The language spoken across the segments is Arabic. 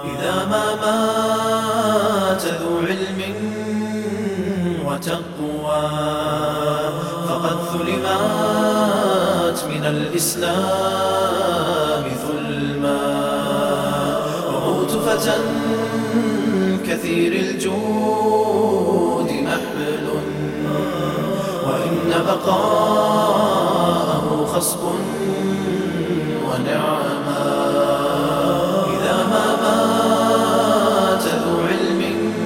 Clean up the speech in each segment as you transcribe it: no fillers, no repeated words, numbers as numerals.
إذا ما مات ذو علم وتقوى فقد ظلمات من الإسلام ظلما. وموت فتى كثير الجود محمل وإن بقاءه خصب ونعما. إذا ما مات ذو علم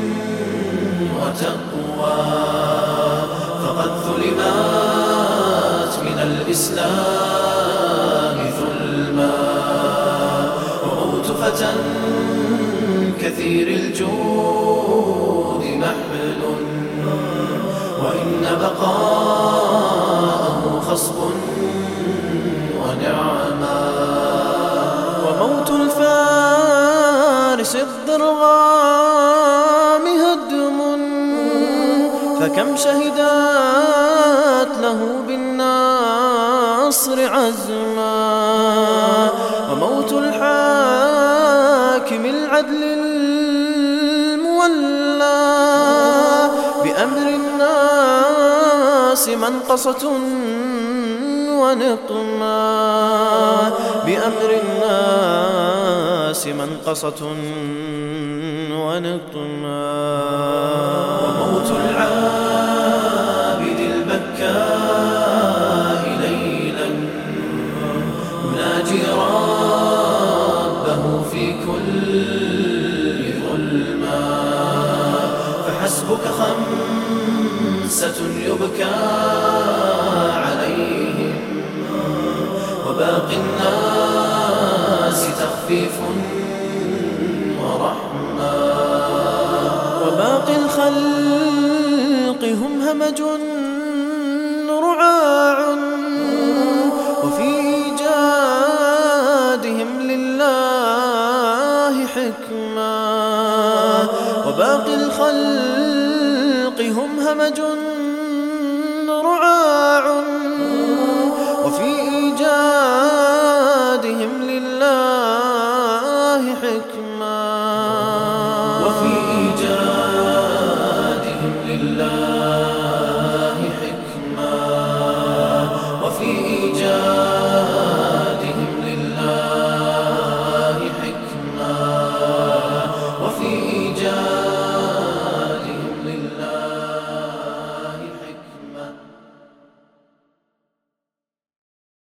وتقوى فقد ظلمات من الإسلام ظلما. وموت فتى كثير الجود محمل وإن بقاءه خصب ونعما. وموت الفارس الضرغام هدم فكم شهدت له بالنصر عزما. وموت الحاكم العدل المولى بأمر الناس منقصة ونقما. بأمر الناس منقصة ونقما. وموت العابد البكاء ليلا يناجي ربه في كل ظلما. فحسبك خمسة يبكى عليهم وباقي الناس تخفيف ورحمة. وباقي الخلق هم همج رعاع وفي إيجادهم لله حكمة. وباقي الخلق هم همج